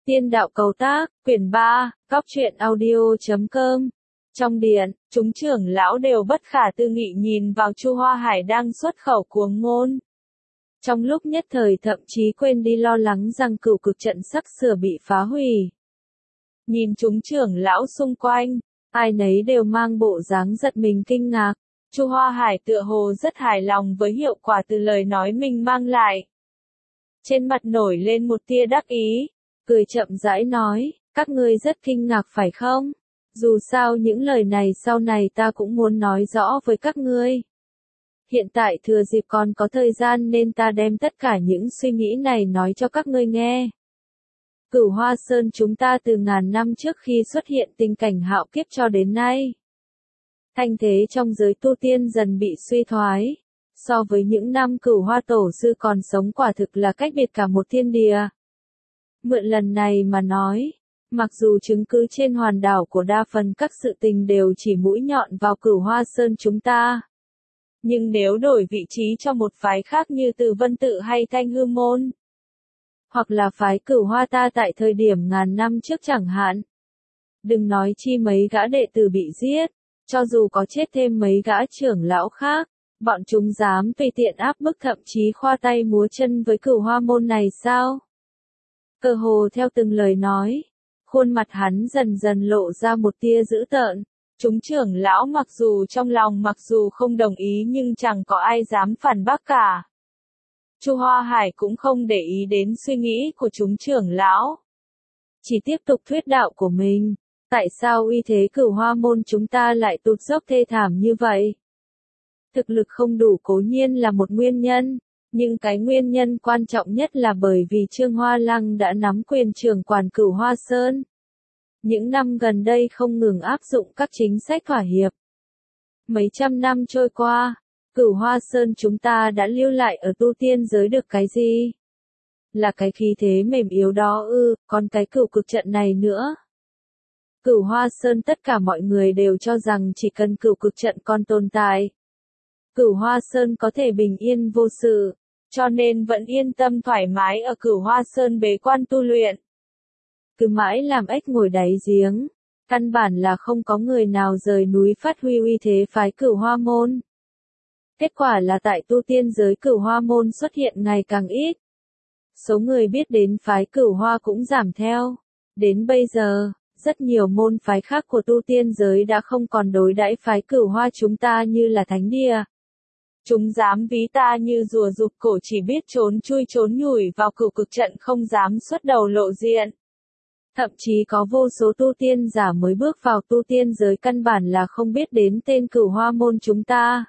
Tiên đạo cầu tác, quyển 3, Cóc truyện audio.com. Trong điện, chúng trưởng lão đều bất khả tư nghị nhìn vào Chu Hoa Hải đang xuất khẩu cuồng ngôn. Trong lúc nhất thời thậm chí quên đi lo lắng rằng cửu cực trận sắp sửa bị phá hủy. Nhìn chúng trưởng lão xung quanh, ai nấy đều mang bộ dáng giật mình kinh ngạc. Chu Hoa Hải tựa hồ rất hài lòng với hiệu quả từ lời nói mình mang lại. Trên mặt nổi lên một tia đắc ý, cười chậm rãi nói, các ngươi rất kinh ngạc phải không? Dù sao những lời này sau này ta cũng muốn nói rõ với các ngươi. Hiện tại thừa dịp còn có thời gian nên ta đem tất cả những suy nghĩ này nói cho các ngươi nghe. Cửu Hoa Sơn chúng ta từ ngàn năm trước khi xuất hiện tình cảnh hạo kiếp cho đến nay. Thanh thế trong giới tu tiên dần bị suy thoái. So với những năm Cửu Hoa Tổ sư còn sống quả thực là cách biệt cả một thiên địa. Mượn lần này mà nói, mặc dù chứng cứ trên hoàn đảo của đa phần các sự tình đều chỉ mũi nhọn vào Cửu Hoa Sơn chúng ta. Nhưng nếu đổi vị trí cho một phái khác như Từ Vân Tự hay Thanh Hư Môn, hoặc là phái Cửu Hoa ta tại thời điểm ngàn năm trước chẳng hạn. Đừng nói chi mấy gã đệ tử bị giết, cho dù có chết thêm mấy gã trưởng lão khác, bọn chúng dám tùy tiện áp bức thậm chí khoa tay múa chân với Cửu Hoa môn này sao? Cơ hồ theo từng lời nói, khuôn mặt hắn dần dần lộ ra một tia dữ tợn. Chúng trưởng lão mặc dù trong lòng mặc dù không đồng ý nhưng chẳng có ai dám phản bác cả. Chu Hoa Hải cũng không để ý đến suy nghĩ của chúng trưởng lão. Chỉ tiếp tục thuyết đạo của mình. Tại sao uy thế Cửu Hoa môn chúng ta lại tụt dốc thê thảm như vậy? Thực lực không đủ cố nhiên là một nguyên nhân, nhưng cái nguyên nhân quan trọng nhất là bởi vì Trương Hoa Lăng đã nắm quyền trưởng quản Cửu Hoa Sơn. Những năm gần đây không ngừng áp dụng các chính sách thỏa hiệp. Mấy trăm năm trôi qua, Cửu Hoa Sơn chúng ta đã lưu lại ở tu tiên giới được cái gì? Là cái khí thế mềm yếu đó ư, còn cái cửu cực trận này nữa. Cửu Hoa Sơn tất cả mọi người đều cho rằng chỉ cần cửu cực trận còn tồn tại, Cửu Hoa Sơn có thể bình yên vô sự, cho nên vẫn yên tâm thoải mái ở Cửu Hoa Sơn bế quan tu luyện. Cứ mãi làm ếch ngồi đáy giếng, căn bản là không có người nào rời núi phát huy uy thế phái Cửu Hoa môn. Kết quả là tại tu tiên giới Cửu Hoa môn xuất hiện ngày càng ít. Số người biết đến phái Cửu Hoa cũng giảm theo. Đến bây giờ, rất nhiều môn phái khác của tu tiên giới đã không còn đối đãi phái Cửu Hoa chúng ta như là thánh địa. Chúng dám ví ta như rùa rụt cổ chỉ biết trốn chui trốn nhủi vào cửu cực trận không dám xuất đầu lộ diện. Thậm chí có vô số tu tiên giả mới bước vào tu tiên giới căn bản là không biết đến tên Cửu Hoa môn chúng ta.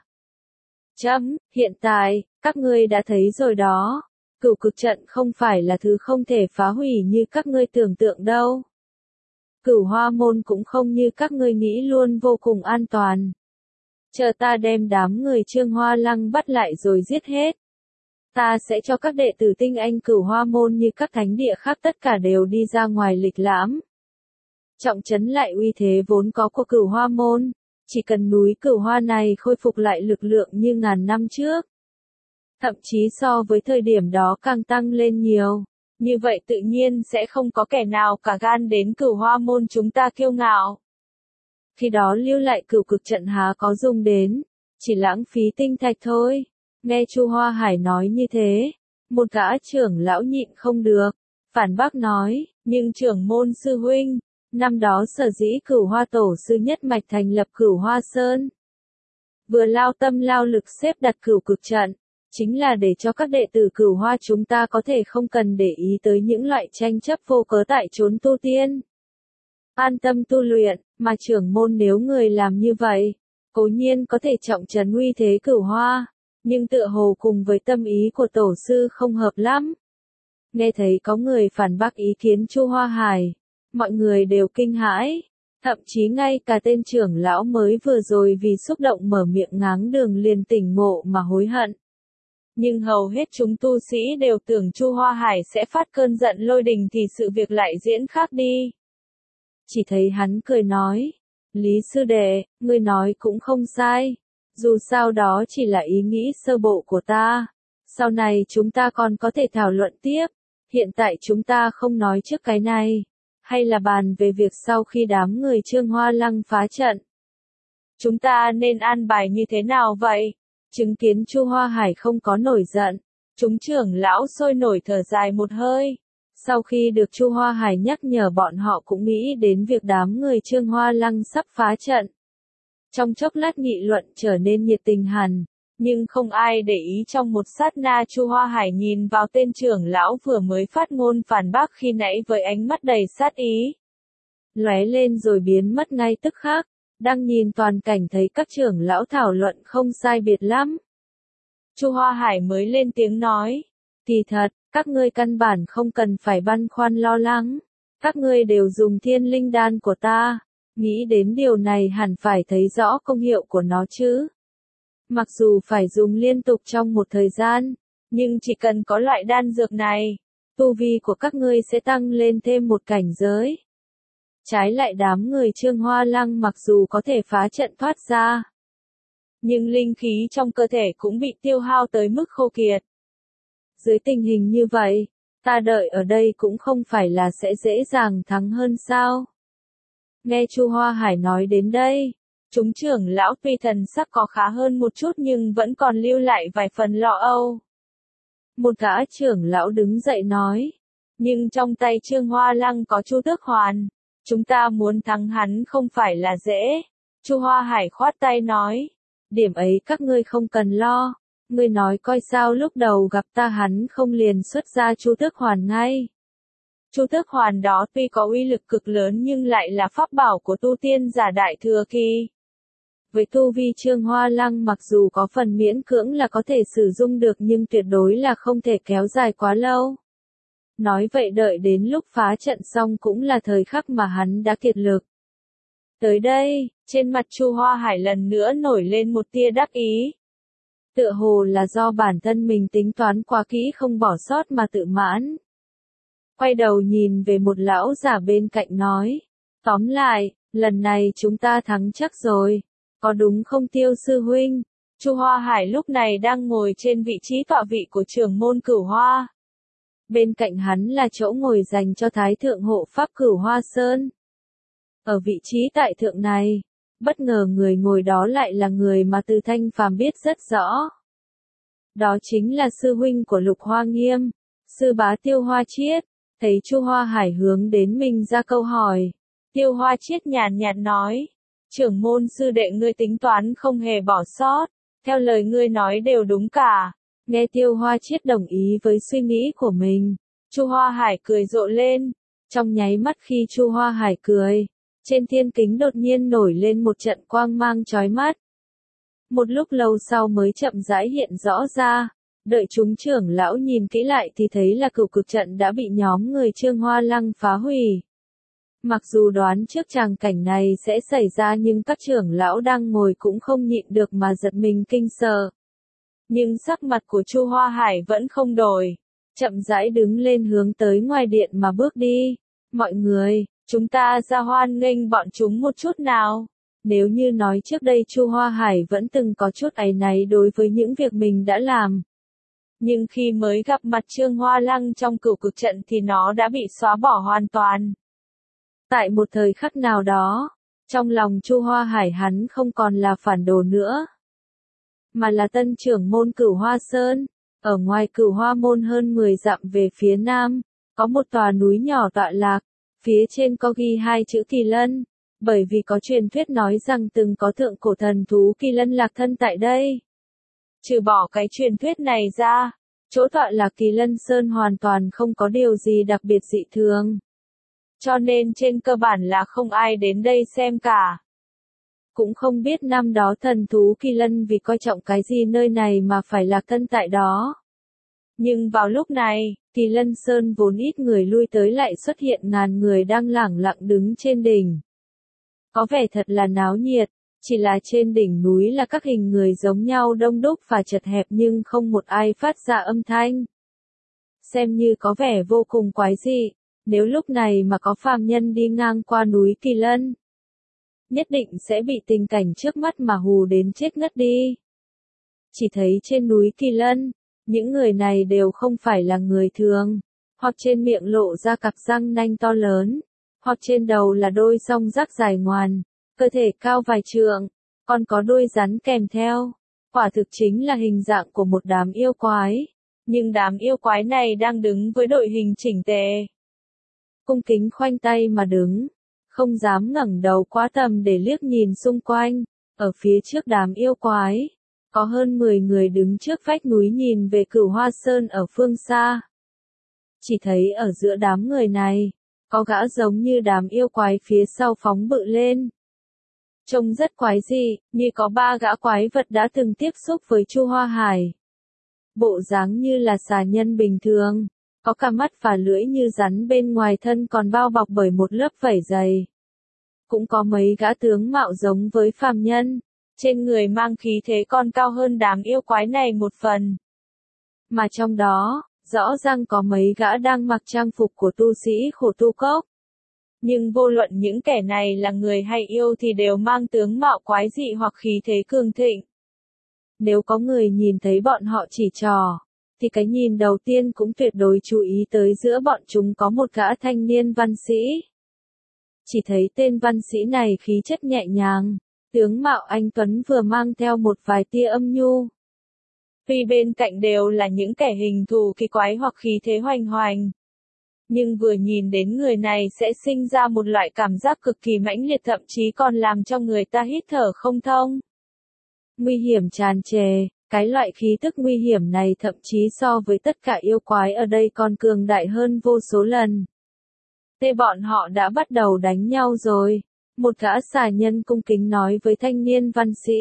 Hiện tại, các ngươi đã thấy rồi đó. Cửu cực trận không phải là thứ không thể phá hủy như các ngươi tưởng tượng đâu. Cửu Hoa môn cũng không như các ngươi nghĩ luôn vô cùng an toàn. Chờ ta đem đám người Trương Hoa Lăng bắt lại rồi giết hết. Ta sẽ cho các đệ tử tinh anh Cửu Hoa môn như các thánh địa khác tất cả đều đi ra ngoài lịch lãm. Trọng trấn lại uy thế vốn có của Cửu Hoa môn, chỉ cần núi Cửu Hoa này khôi phục lại lực lượng như ngàn năm trước. Thậm chí so với thời điểm đó càng tăng lên nhiều, như vậy tự nhiên sẽ không có kẻ nào cả gan đến Cửu Hoa môn chúng ta kiêu ngạo. Khi đó lưu lại cửu cực trận há có dùng đến, chỉ lãng phí tinh thạch thôi. Nghe Chu Hoa Hải nói như thế, một gã trưởng lão nhịn không được, phản bác nói, nhưng trưởng môn sư huynh, năm đó sở dĩ Cửu Hoa tổ sư nhất mạch thành lập Cửu Hoa Sơn. Vừa lao tâm lao lực xếp đặt cửu cực trận, chính là để cho các đệ tử Cửu Hoa chúng ta có thể không cần để ý tới những loại tranh chấp vô cớ tại chốn tu tiên. An tâm tu luyện, mà trưởng môn nếu người làm như vậy, cố nhiên có thể trọng trấn uy thế Cửu Hoa, nhưng tựa hồ cùng với tâm ý của tổ sư không hợp lắm. Nghe thấy có người phản bác ý kiến Chu Hoa Hải, mọi người đều kinh hãi, thậm chí ngay cả tên trưởng lão mới vừa rồi vì xúc động mở miệng ngáng đường liền tỉnh ngộ mà hối hận. Nhưng hầu hết chúng tu sĩ đều tưởng Chu Hoa Hải sẽ phát cơn giận lôi đình thì sự việc lại diễn khác đi. Chỉ thấy hắn cười nói, Lý sư đệ, ngươi nói cũng không sai, dù sao đó chỉ là ý nghĩ sơ bộ của ta, sau này chúng ta còn có thể thảo luận tiếp, Hiện tại chúng ta không nói trước cái này, hay là bàn về việc sau khi đám người Trương Hoa Lăng phá trận. Chúng ta nên an bài như thế nào vậy? Chứng kiến Chu Hoa Hải không có nổi giận, chúng trưởng lão sôi nổi thở dài một hơi. Sau khi được Chu Hoa Hải nhắc nhở, bọn họ cũng nghĩ đến việc đám người Trương Hoa Lăng sắp phá trận. Trong chốc lát nghị luận trở nên nhiệt tình hẳn, nhưng không ai để ý. Trong một sát na, Chu Hoa Hải nhìn vào tên trưởng lão vừa mới phát ngôn phản bác khi nãy với ánh mắt đầy sát ý. Lóe lên rồi biến mất ngay tức khắc. Đang nhìn toàn cảnh thấy các trưởng lão thảo luận không sai biệt lắm. Chu Hoa Hải mới lên tiếng nói, kỳ thật, các ngươi căn bản không cần phải băn khoăn lo lắng. Các ngươi đều dùng thiên linh đan của ta, nghĩ đến điều này hẳn phải thấy rõ công hiệu của nó chứ. Mặc dù phải dùng liên tục trong một thời gian, nhưng chỉ cần có loại đan dược này, tu vi của các ngươi sẽ tăng lên thêm một cảnh giới. Trái lại đám người Trương Hoa Lăng mặc dù có thể phá trận thoát ra, nhưng linh khí trong cơ thể cũng bị tiêu hao tới mức khô kiệt. Dưới tình hình như vậy, ta đợi ở đây cũng không phải là sẽ dễ dàng thắng hơn sao? Nghe Chu Hoa Hải nói đến đây, chúng trưởng lão tuy thần sắc có khá hơn một chút nhưng vẫn còn lưu lại vài phần lo âu. Một gã trưởng lão đứng dậy nói, nhưng trong tay Trương Hoa Lăng có Chu Tước Hoàn, chúng ta muốn thắng hắn không phải là dễ. Chu Hoa Hải khoát tay nói, điểm ấy các ngươi không cần lo, ngươi nói coi sao lúc đầu gặp ta hắn không liền xuất ra Chu Tước Hoàn ngay. Chu Tước Hoàn đó tuy có uy lực cực lớn nhưng lại là pháp bảo của tu tiên giả đại thừa kỳ. Với tu vi Trương Hoa Lăng mặc dù có phần miễn cưỡng là có thể sử dụng được nhưng tuyệt đối là không thể kéo dài quá lâu. Nói vậy đợi đến lúc phá trận xong cũng là thời khắc mà hắn đã kiệt lực. Tới đây, trên mặt Chu Hoa Hải lần nữa nổi lên một tia đắc ý. Tựa hồ là do bản thân mình tính toán quá kỹ không bỏ sót mà tự mãn. Quay đầu nhìn về một lão giả bên cạnh nói, tóm lại, lần này chúng ta thắng chắc rồi, có đúng không Tiêu sư huynh? Chu Hoa Hải lúc này đang ngồi trên vị trí tọa vị của trưởng môn Cửu Hoa. Bên cạnh hắn là chỗ ngồi dành cho Thái Thượng Hộ Pháp Cửu Hoa Sơn. Ở vị trí tại thượng này, bất ngờ người ngồi đó lại là người mà Từ Thanh Phàm biết rất rõ. Đó chính là sư huynh của Lục Hoa Nghiêm, sư bá Tiêu Hoa Chiết. Thấy Chu Hoa Hải hướng đến mình ra câu hỏi, Tiêu Hoa Chiết nhàn nhạt nói, trưởng môn sư đệ ngươi tính toán không hề bỏ sót, theo lời ngươi nói đều đúng cả. Nghe Tiêu Hoa Chiết đồng ý với suy nghĩ của mình, Chu Hoa Hải cười rộ lên. Trong nháy mắt khi Chu Hoa Hải cười, trên thiên kính đột nhiên nổi lên một trận quang mang chói mắt. Một lúc lâu sau mới chậm rãi hiện rõ ra, đợi chúng trưởng lão nhìn kỹ lại thì thấy là cửu cực trận đã bị nhóm người Trương Hoa Lăng phá hủy. Mặc dù đoán trước tràng cảnh này sẽ xảy ra nhưng các trưởng lão đang ngồi cũng không nhịn được mà giật mình kinh sợ. Nhưng sắc mặt của Chu Hoa Hải vẫn không đổi, chậm rãi đứng lên hướng tới ngoài điện mà bước đi. Mọi người, chúng ta ra hoan nghênh bọn chúng một chút nào. Nếu như nói trước đây Chu Hoa Hải vẫn từng có chút áy náy đối với những việc mình đã làm. Nhưng khi mới gặp mặt Trương Hoa Lăng trong cửu cực trận thì nó đã bị xóa bỏ hoàn toàn. Tại một thời khắc nào đó, trong lòng Chu Hoa Hải hắn không còn là phản đồ nữa, mà là tân trưởng môn Cửu Hoa Sơn. Ở ngoài Cửu Hoa môn hơn 10 dặm về phía nam, có một tòa núi nhỏ tọa lạc, phía trên có ghi hai chữ Kỳ Lân, bởi vì có truyền thuyết nói rằng từng có thượng cổ thần thú Kỳ Lân lạc thân tại đây. Trừ bỏ cái truyền thuyết này ra, chỗ tọa lạc Kỳ Lân Sơn hoàn toàn không có điều gì đặc biệt dị thường. Cho nên trên cơ bản là không ai đến đây xem cả. Cũng không biết năm đó thần thú Kỳ Lân vì coi trọng cái gì nơi này mà phải lạc thân tại đó. Nhưng vào lúc này, Kỳ Lân Sơn vốn ít người lui tới lại xuất hiện ngàn người đang lẳng lặng đứng trên đỉnh. Có vẻ thật là náo nhiệt, chỉ là trên đỉnh núi là các hình người giống nhau đông đúc và chật hẹp nhưng không một ai phát ra âm thanh. Xem như có vẻ vô cùng quái dị, nếu lúc này mà có phàm nhân đi ngang qua núi Kỳ Lân, nhất định sẽ bị tình cảnh trước mắt mà hù đến chết ngất đi. Chỉ thấy trên núi Kỳ Lân, những người này đều không phải là người thường, hoặc trên miệng lộ ra cặp răng nanh to lớn, hoặc trên đầu là đôi song rác dài ngoằn, cơ thể cao vài trượng, còn có đuôi rắn kèm theo. Quả thực chính là hình dạng của một đám yêu quái. Nhưng đám yêu quái này đang đứng với đội hình chỉnh tề. Cung kính khoanh tay mà đứng, không dám ngẩng đầu quá tầm để liếc nhìn xung quanh. Ở phía trước đám yêu quái, có hơn 10 người đứng trước vách núi nhìn về Cửu Hoa Sơn ở phương xa. Chỉ thấy ở giữa đám người này, có gã giống như đám yêu quái phía sau phóng bự lên. Trông rất quái dị, như có 3 gã quái vật đã từng tiếp xúc với Chu Hoa Hải. Bộ dáng như là xà nhân bình thường, có cả mắt và lưỡi như rắn, bên ngoài thân còn bao bọc bởi một lớp vảy dày. Cũng có mấy gã tướng mạo giống với phàm nhân, trên người mang khí thế còn cao hơn đám yêu quái này một phần. Mà trong đó, rõ ràng có mấy gã đang mặc trang phục của tu sĩ khổ tu cốc. Nhưng vô luận những kẻ này là người hay yêu thì đều mang tướng mạo quái dị hoặc khí thế cường thịnh. Nếu có người nhìn thấy bọn họ chỉ trỏ, thì cái nhìn đầu tiên cũng tuyệt đối chú ý tới giữa bọn chúng có một gã thanh niên văn sĩ. Chỉ thấy tên văn sĩ này khí chất nhẹ nhàng, tướng mạo anh tuấn, vừa mang theo một vài tia âm nhu. Tuy bên cạnh đều là những kẻ hình thù kỳ quái hoặc khí thế hoành hoành, nhưng vừa nhìn đến người này sẽ sinh ra một loại cảm giác cực kỳ mãnh liệt, thậm chí còn làm cho người ta hít thở không thông. Nguy hiểm tràn trề, cái loại khí tức nguy hiểm này thậm chí so với tất cả yêu quái ở đây còn cường đại hơn vô số lần. Thế bọn họ đã bắt đầu đánh nhau rồi. Một gã xà nhân cung kính nói với thanh niên văn sĩ.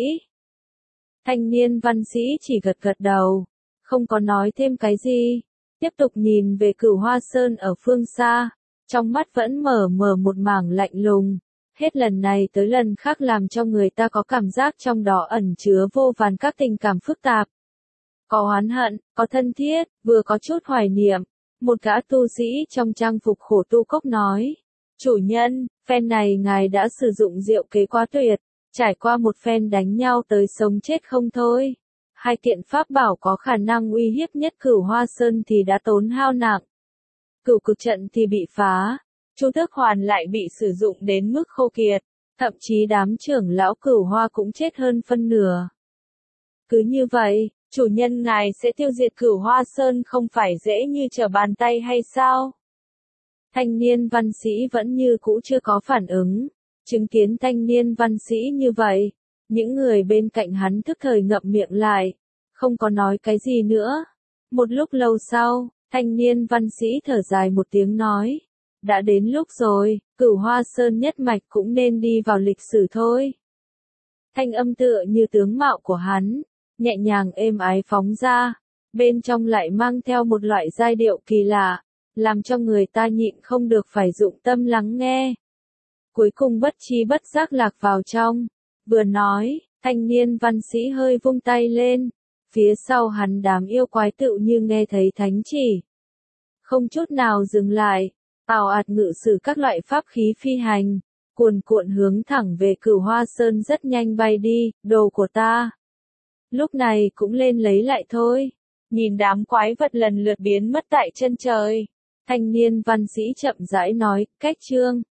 Thanh niên văn sĩ chỉ gật gật đầu, không có nói thêm cái gì, tiếp tục nhìn về Cửu Hoa Sơn ở phương xa, trong mắt vẫn mở một mảng lạnh lùng, hết lần này tới lần khác làm cho người ta có cảm giác trong đó ẩn chứa vô vàn các tình cảm phức tạp. Có oán hận, có thân thiết, vừa có chút hoài niệm. Một gã tu sĩ trong trang phục khổ tu cốc nói, chủ nhân, phen này ngài đã sử dụng diệu kế quá tuyệt, trải qua một phen đánh nhau tới sống chết không thôi. 2 kiện pháp bảo có khả năng uy hiếp nhất Cửu Hoa Sơn thì đã tốn hao nặng. Cửu cực trận thì bị phá, Chu Tước Hoàn lại bị sử dụng đến mức khô kiệt, thậm chí đám trưởng lão Cửu Hoa cũng chết hơn phân nửa. Cứ như vậy, chủ nhân ngài sẽ tiêu diệt Cửu Hoa Sơn không phải dễ như trở bàn tay hay sao? Thanh niên văn sĩ vẫn như cũ chưa có phản ứng. Chứng kiến thanh niên văn sĩ như vậy, những người bên cạnh hắn tức thời ngậm miệng lại, không có nói cái gì nữa. Một lúc lâu sau, thanh niên văn sĩ thở dài một tiếng nói, đã đến lúc rồi, Cửu Hoa Sơn nhất mạch cũng nên đi vào lịch sử thôi. Thanh âm tựa như tướng mạo của hắn, nhẹ nhàng êm ái phóng ra, bên trong lại mang theo một loại giai điệu kỳ lạ, làm cho người ta nhịn không được phải dụng tâm lắng nghe. Cuối cùng bất chi bất giác lạc vào trong, vừa nói, thanh niên văn sĩ hơi vung tay lên, phía sau hắn đám yêu quái tựu như nghe thấy thánh chỉ. Không chút nào dừng lại, ào ạt ngự sử các loại pháp khí phi hành, cuồn cuộn hướng thẳng về Cửu Hoa Sơn, rất nhanh bay đi, đồ của ta. Lúc này cũng lên lấy lại thôi. Nhìn đám quái vật lần lượt biến mất tại chân trời, thanh niên văn sĩ chậm rãi nói, cách chương.